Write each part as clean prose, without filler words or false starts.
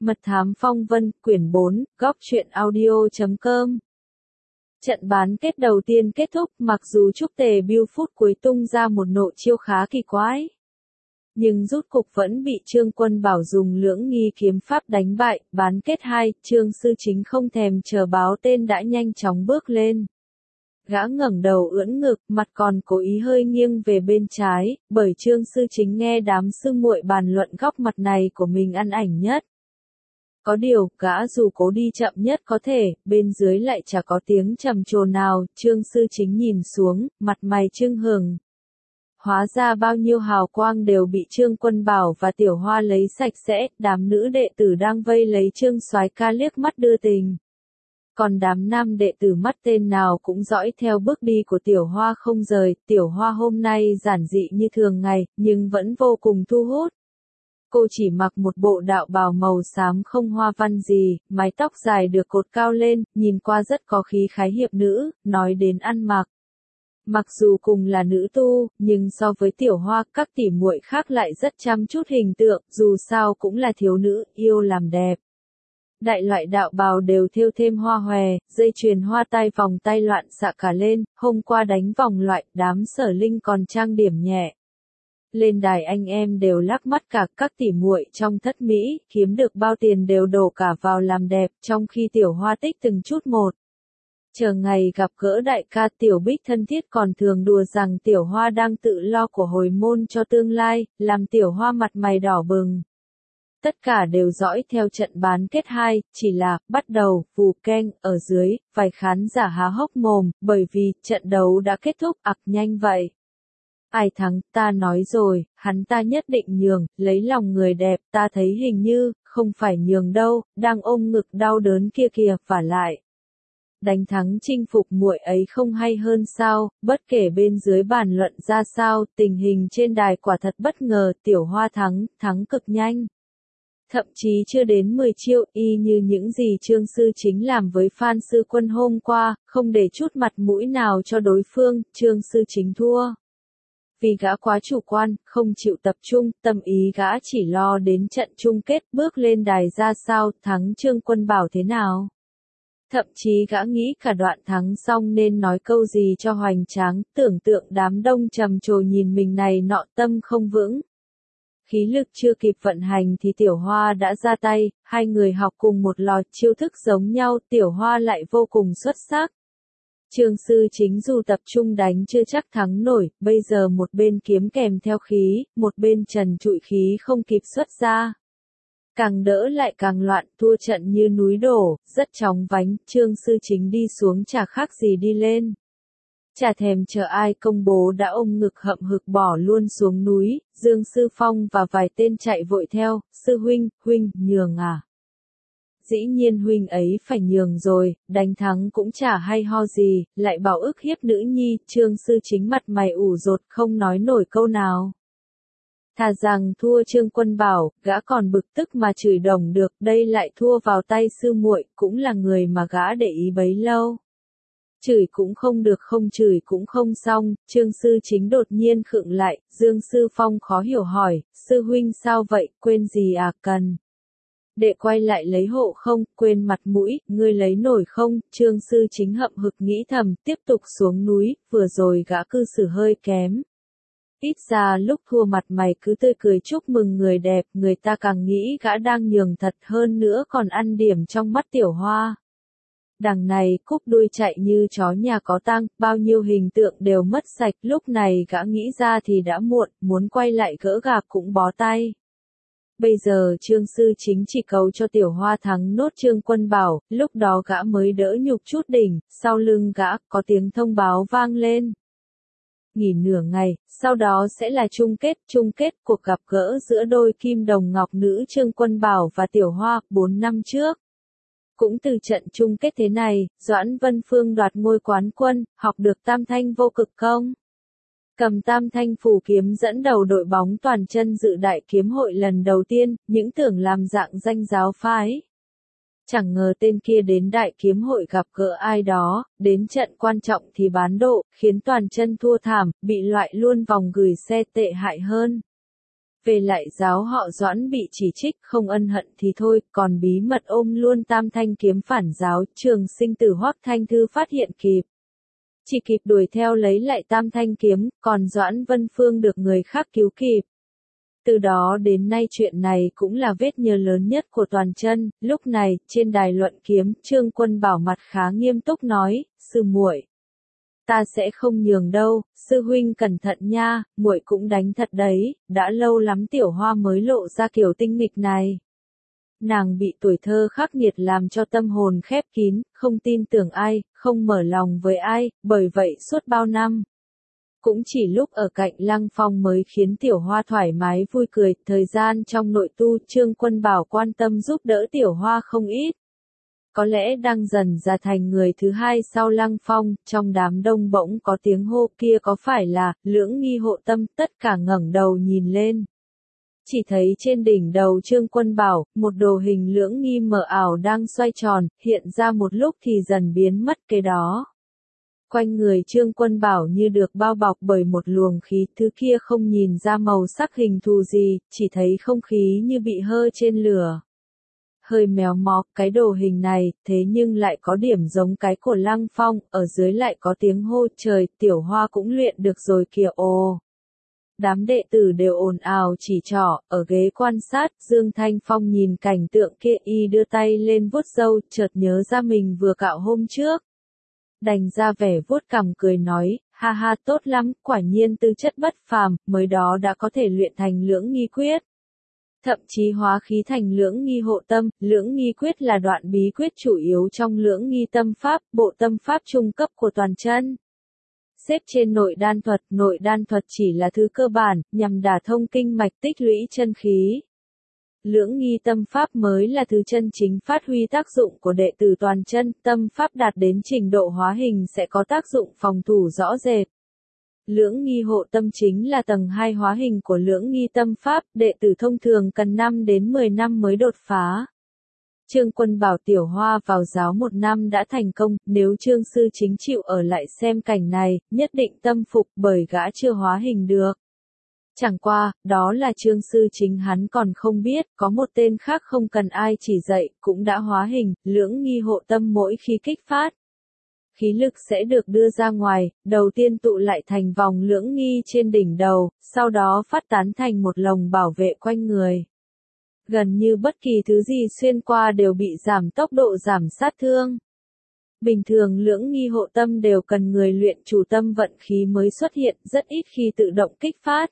Mật thám phong vân, quyển 4, góc truyện audio.com. Trận bán kết đầu tiên kết thúc, mặc dù Trúc Tề Biêu phút cuối tung ra một nội chiêu khá kỳ quái, nhưng rút cục vẫn bị Trương Quân Bảo dùng lưỡng nghi kiếm pháp đánh bại. Bán kết 2, Trương Sư Chính không thèm chờ báo tên đã nhanh chóng bước lên. Gã ngẩng đầu ưỡn ngực, mặt còn cố ý hơi nghiêng về bên trái, bởi Trương Sư Chính nghe đám sư muội bàn luận góc mặt này của mình ăn ảnh nhất. Có điều, gã dù cố đi chậm nhất có thể, bên dưới lại chả có tiếng trầm trồ nào. Trương Sư Chính nhìn xuống, mặt mày chưng hừng. Hóa ra bao nhiêu hào quang đều bị Trương Quân Bảo và Tiểu Hoa lấy sạch sẽ. Đám nữ đệ tử đang vây lấy Trương soái ca liếc mắt đưa tình. Còn đám nam đệ tử mắt tên nào cũng dõi theo bước đi của Tiểu Hoa không rời. Tiểu Hoa hôm nay giản dị như thường ngày, nhưng vẫn vô cùng thu hút. Cô chỉ mặc một bộ đạo bào màu xám không hoa văn gì, mái tóc dài được cột cao lên, nhìn qua rất có khí khái hiệp nữ. Nói đến ăn mặc, mặc dù cùng là nữ tu, nhưng so với Tiểu Hoa, các tỷ muội khác lại rất chăm chút hình tượng, dù sao cũng là thiếu nữ, yêu làm đẹp. Đại loại đạo bào đều thêu thêm hoa hòe, dây chuyền hoa tai vòng tay loạn xạ cả lên. Hôm qua đánh vòng loại, đám Sở Linh còn trang điểm nhẹ. Lên đài anh em đều lắc mắt cả, các tỷ muội trong thất mỹ, kiếm được bao tiền đều đổ cả vào làm đẹp, trong khi Tiểu Hoa tích từng chút một. Chờ ngày gặp gỡ đại ca, Tiểu Bích thân thiết còn thường đùa rằng Tiểu Hoa đang tự lo của hồi môn cho tương lai, làm Tiểu Hoa mặt mày đỏ bừng. Tất cả đều dõi theo trận bán kết 2, chỉ là, bắt đầu, vù keng, ở dưới, vài khán giả há hốc mồm, bởi vì, trận đấu đã kết thúc, nhanh vậy. Ai thắng, ta nói rồi, hắn ta nhất định nhường, lấy lòng người đẹp, ta thấy hình như, không phải nhường đâu, đang ôm ngực đau đớn kia kìa, vả lại. Đánh thắng chinh phục muội ấy không hay hơn sao? Bất kể bên dưới bàn luận ra sao, tình hình trên đài quả thật bất ngờ. Tiểu Hoa thắng cực nhanh. Thậm chí chưa đến 10 chiêu, y như những gì Trương Sư Chính làm với Phan Sư Quân hôm qua, không để chút mặt mũi nào cho đối phương. Trương Sư Chính thua. Vì gã quá chủ quan, không chịu tập trung, tâm ý gã chỉ lo đến trận chung kết, bước lên đài ra sao, thắng Trương Quân Bảo thế nào. Thậm chí gã nghĩ cả đoạn thắng xong nên nói câu gì cho hoành tráng, tưởng tượng đám đông trầm trồ nhìn mình này nọ, tâm không vững. Khí lực chưa kịp vận hành thì Tiểu Hoa đã ra tay, hai người học cùng một lò chiêu thức giống nhau, Tiểu Hoa lại vô cùng xuất sắc. Trương Sư Chính dù tập trung đánh chưa chắc thắng nổi, bây giờ một bên kiếm kèm theo khí, một bên trần trụi khí không kịp xuất ra. Càng đỡ lại càng loạn, thua trận như núi đổ, rất chóng vánh. Trương Sư Chính đi xuống chả khác gì đi lên. Chả thèm chờ ai công bố đã ôm ngực hậm hực bỏ luôn xuống núi. Dương Sư Phong và vài tên chạy vội theo. Sư huynh, nhường à? Dĩ nhiên huynh ấy phải nhường rồi, đánh thắng cũng chả hay ho gì, lại bảo ức hiếp nữ nhi. Trương Sư Chính mặt mày ủ rột không nói nổi câu nào. Thà rằng thua Trương Quân Bảo, gã còn bực tức mà chửi đồng được, đây lại thua vào tay sư muội, cũng là người mà gã để ý bấy lâu. Chửi cũng không được, không chửi cũng không xong. Trương Sư Chính đột nhiên khựng lại. Dương Sư Phong khó hiểu hỏi, sư huynh sao vậy, quên gì à? Cần đệ quay lại lấy hộ không, quên mặt mũi, ngươi lấy nổi không? Trương Sư Chính hậm hực nghĩ thầm, tiếp tục xuống núi. Vừa rồi gã cư xử hơi kém. Ít ra lúc thua mặt mày cứ tươi cười chúc mừng người đẹp, người ta càng nghĩ gã đang nhường thật, hơn nữa còn ăn điểm trong mắt Tiểu Hoa. Đằng này cúp đuôi chạy như chó nhà có tang, bao nhiêu hình tượng đều mất sạch. Lúc này gã nghĩ ra thì đã muộn, muốn quay lại gỡ gạc cũng bó tay. Bây giờ Trương Sư Chính chỉ cầu cho Tiểu Hoa thắng nốt Trương Quân Bảo, lúc đó gã mới đỡ nhục chút đỉnh. Sau lưng gã có tiếng thông báo vang lên. Nghỉ nửa ngày, sau đó sẽ là chung kết cuộc gặp gỡ giữa đôi kim đồng ngọc nữ Trương Quân Bảo và Tiểu Hoa, 4 năm trước. Cũng từ trận chung kết thế này, Doãn Vân Phương đoạt ngôi quán quân, học được tam thanh vô cực công. Cầm tam thanh phù kiếm dẫn đầu đội bóng toàn chân dự đại kiếm hội lần đầu tiên, những tưởng làm dạng danh giáo phái. Chẳng ngờ tên kia đến đại kiếm hội gặp gỡ ai đó, đến trận quan trọng thì bán độ, khiến toàn chân thua thảm, bị loại luôn vòng gửi xe tệ hại hơn. Về lại giáo họ Doãn bị chỉ trích không ân hận thì thôi, còn bí mật ôm luôn tam thanh kiếm phản giáo, Trường Sinh Tử Hoắc Thanh Thư phát hiện kịp. Chỉ kịp đuổi theo lấy lại tam thanh kiếm, còn Doãn Vân Phương được người khác cứu kịp. Từ đó đến nay chuyện này cũng là vết nhơ lớn nhất của toàn chân. Lúc này, trên đài luận kiếm, Trương Quân Bảo mặt khá nghiêm túc nói, sư muội, ta sẽ không nhường đâu, sư huynh cẩn thận nha, muội cũng đánh thật đấy, đã lâu lắm Tiểu Hoa mới lộ ra kiểu tinh nghịch này. Nàng bị tuổi thơ khắc nghiệt làm cho tâm hồn khép kín, không tin tưởng ai, không mở lòng với ai, bởi vậy suốt bao năm. Cũng chỉ lúc ở cạnh Lăng Phong mới khiến Tiểu Hoa thoải mái vui cười, thời gian trong nội tu Trương Quân Bảo quan tâm giúp đỡ Tiểu Hoa không ít. Có lẽ đang dần ra thành người thứ hai sau Lăng Phong, trong đám đông bỗng có tiếng hô kia có phải là, Lưỡng Nghi hộ tâm, tất cả ngẩng đầu nhìn lên. Chỉ thấy trên đỉnh đầu Trương Quân Bảo, một đồ hình Lưỡng Nghi mờ ảo đang xoay tròn, hiện ra một lúc thì dần biến mất cái đó. Quanh người Trương Quân Bảo như được bao bọc bởi một luồng khí, thứ kia không nhìn ra màu sắc hình thù gì, chỉ thấy không khí như bị hơ trên lửa. Hơi méo mó, cái đồ hình này, thế nhưng lại có điểm giống cái của Lăng Phong, ở dưới lại có tiếng hô trời, Tiểu Hoa cũng luyện được rồi kìa ồ. Đám đệ tử đều ồn ào chỉ trỏ, ở ghế quan sát, Dương Thanh Phong nhìn cảnh tượng kia y đưa tay lên vuốt râu, chợt nhớ ra mình vừa cạo hôm trước. Đành ra vẻ vuốt cằm cười nói, ha ha tốt lắm, quả nhiên tư chất bất phàm, mới đó đã có thể luyện thành Lưỡng Nghi quyết. Thậm chí hóa khí thành Lưỡng Nghi hộ tâm, Lưỡng Nghi quyết là đoạn bí quyết chủ yếu trong Lưỡng Nghi tâm pháp, bộ tâm pháp trung cấp của toàn chân. Xếp trên nội đan thuật chỉ là thứ cơ bản, nhằm đả thông kinh mạch tích lũy chân khí. Lưỡng Nghi tâm pháp mới là thứ chân chính phát huy tác dụng của đệ tử toàn chân, tâm pháp đạt đến trình độ hóa hình sẽ có tác dụng phòng thủ rõ rệt. Lưỡng Nghi hộ tâm chính là tầng 2 hóa hình của Lưỡng Nghi tâm pháp, đệ tử thông thường cần 5 đến 10 năm mới đột phá. Trương Quân Bảo Tiểu Hoa vào giáo 1 năm đã thành công, nếu Trương Sư Chính chịu ở lại xem cảnh này, nhất định tâm phục bởi gã chưa hóa hình được. Chẳng qua, đó là Trương Sư Chính hắn còn không biết, có một tên khác không cần ai chỉ dạy, cũng đã hóa hình, Lưỡng Nghi hộ tâm mỗi khi kích phát. Khí lực sẽ được đưa ra ngoài, đầu tiên tụ lại thành vòng Lưỡng Nghi trên đỉnh đầu, sau đó phát tán thành một lồng bảo vệ quanh người. Gần như bất kỳ thứ gì xuyên qua đều bị giảm tốc độ giảm sát thương. Bình thường Lưỡng Nghi hộ tâm đều cần người luyện chủ tâm vận khí mới xuất hiện, rất ít khi tự động kích phát.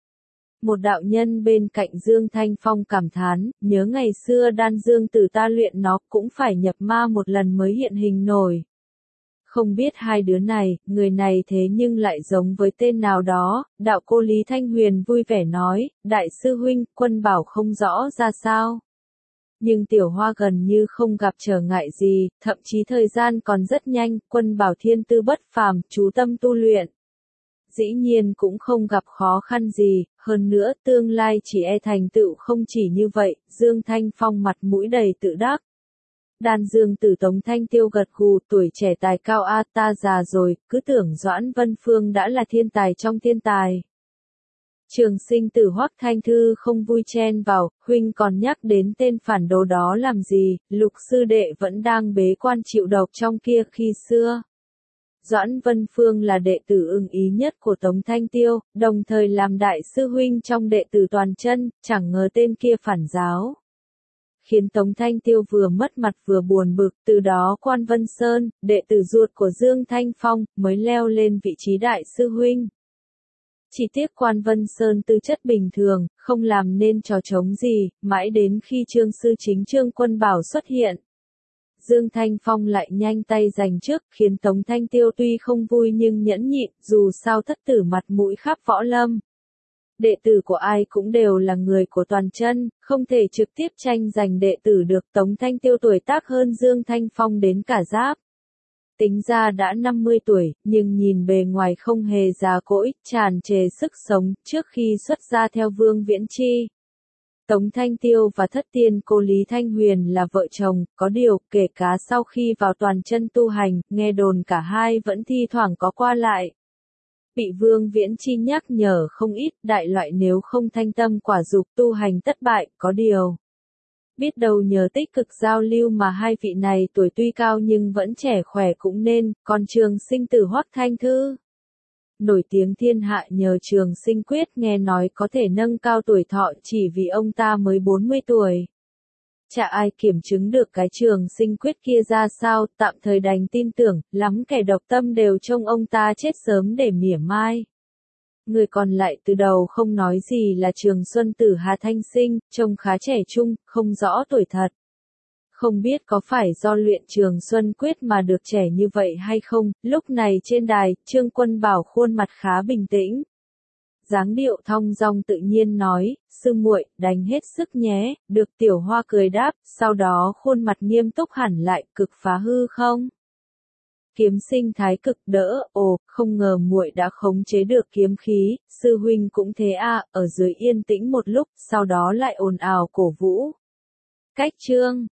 Một đạo nhân bên cạnh Dương Thanh Phong cảm thán, nhớ ngày xưa đan dương tử ta luyện nó cũng phải nhập ma một lần mới hiện hình nổi. Không biết hai đứa này, người này thế nhưng lại giống với tên nào đó, đạo cô Lý Thanh Huyền vui vẻ nói, đại sư huynh, Quân Bảo không rõ ra sao. Nhưng Tiểu Hoa gần như không gặp trở ngại gì, thậm chí thời gian còn rất nhanh, Quân Bảo thiên tư bất phàm, chú tâm tu luyện. Dĩ nhiên cũng không gặp khó khăn gì, hơn nữa tương lai chỉ e thành tựu không chỉ như vậy, Dương Thanh Phong mặt mũi đầy tự đắc. Đan Dương Tử Tống Thanh Tiêu gật gù, tuổi trẻ tài cao a ta già rồi, cứ tưởng Doãn Vân Phương đã là thiên tài trong thiên tài. Trường Sinh Tử Hoắc Thanh Thư không vui chen vào, huynh còn nhắc đến tên phản đồ đó làm gì, Lục sư đệ vẫn đang bế quan chịu độc trong kia khi xưa. Doãn Vân Phương là đệ tử ưng ý nhất của Tống Thanh Tiêu, đồng thời làm đại sư huynh trong đệ tử toàn chân, chẳng ngờ tên kia phản giáo. Khiến Tống Thanh Tiêu vừa mất mặt vừa buồn bực, từ đó Quan Vân Sơn, đệ tử ruột của Dương Thanh Phong, mới leo lên vị trí đại sư huynh. Chỉ tiếc Quan Vân Sơn tư chất bình thường, không làm nên trò trống gì, mãi đến khi Trương Sư Chính Trương Quân Bảo xuất hiện. Dương Thanh Phong lại nhanh tay giành trước, khiến Tống Thanh Tiêu tuy không vui nhưng nhẫn nhịn, dù sao thất tử mặt mũi khắp võ lâm. Đệ tử của ai cũng đều là người của toàn chân, không thể trực tiếp tranh giành đệ tử được. Tống Thanh Tiêu tuổi tác hơn Dương Thanh Phong đến cả giáp. Tính ra đã 50 tuổi, nhưng nhìn bề ngoài không hề già cỗi, tràn trề sức sống, trước khi xuất gia theo Vương Viễn Chi. Tống Thanh Tiêu và thất tiên cô Lý Thanh Huyền là vợ chồng, có điều, kể cả sau khi vào toàn chân tu hành, nghe đồn cả hai vẫn thi thoảng có qua lại. Bị Vương Viễn Chi nhắc nhở không ít, đại loại nếu không thanh tâm quả dục tu hành thất bại, có điều. Biết đâu nhờ tích cực giao lưu mà hai vị này tuổi tuy cao nhưng vẫn trẻ khỏe cũng nên, còn Trường Sinh Tử Hoắc Thanh Thư. Nổi tiếng thiên hạ nhờ Trường Sinh Quyết nghe nói có thể nâng cao tuổi thọ chỉ vì ông ta mới 40 tuổi. Chả ai kiểm chứng được cái Trường Sinh Quyết kia ra sao, tạm thời đành tin tưởng, lắm kẻ độc tâm đều trông ông ta chết sớm để mỉa mai. Người còn lại từ đầu không nói gì là Trường Xuân Tử Hà Thanh Sinh, trông khá trẻ trung, không rõ tuổi thật. Không biết có phải do luyện Trường Xuân Quyết mà được trẻ như vậy hay không, lúc này trên đài, Trương Quân Bảo khuôn mặt khá bình tĩnh. Dáng điệu thong dong tự nhiên nói, sư muội, đánh hết sức nhé, được Tiểu Hoa cười đáp, sau đó khuôn mặt nghiêm túc hẳn lại, cực phá hư không? Kiếm Sinh thái cực đỡ, ồ, không ngờ muội đã khống chế được kiếm khí, sư huynh cũng thế à, ở dưới yên tĩnh một lúc, sau đó lại ồn ào cổ vũ. Cách chương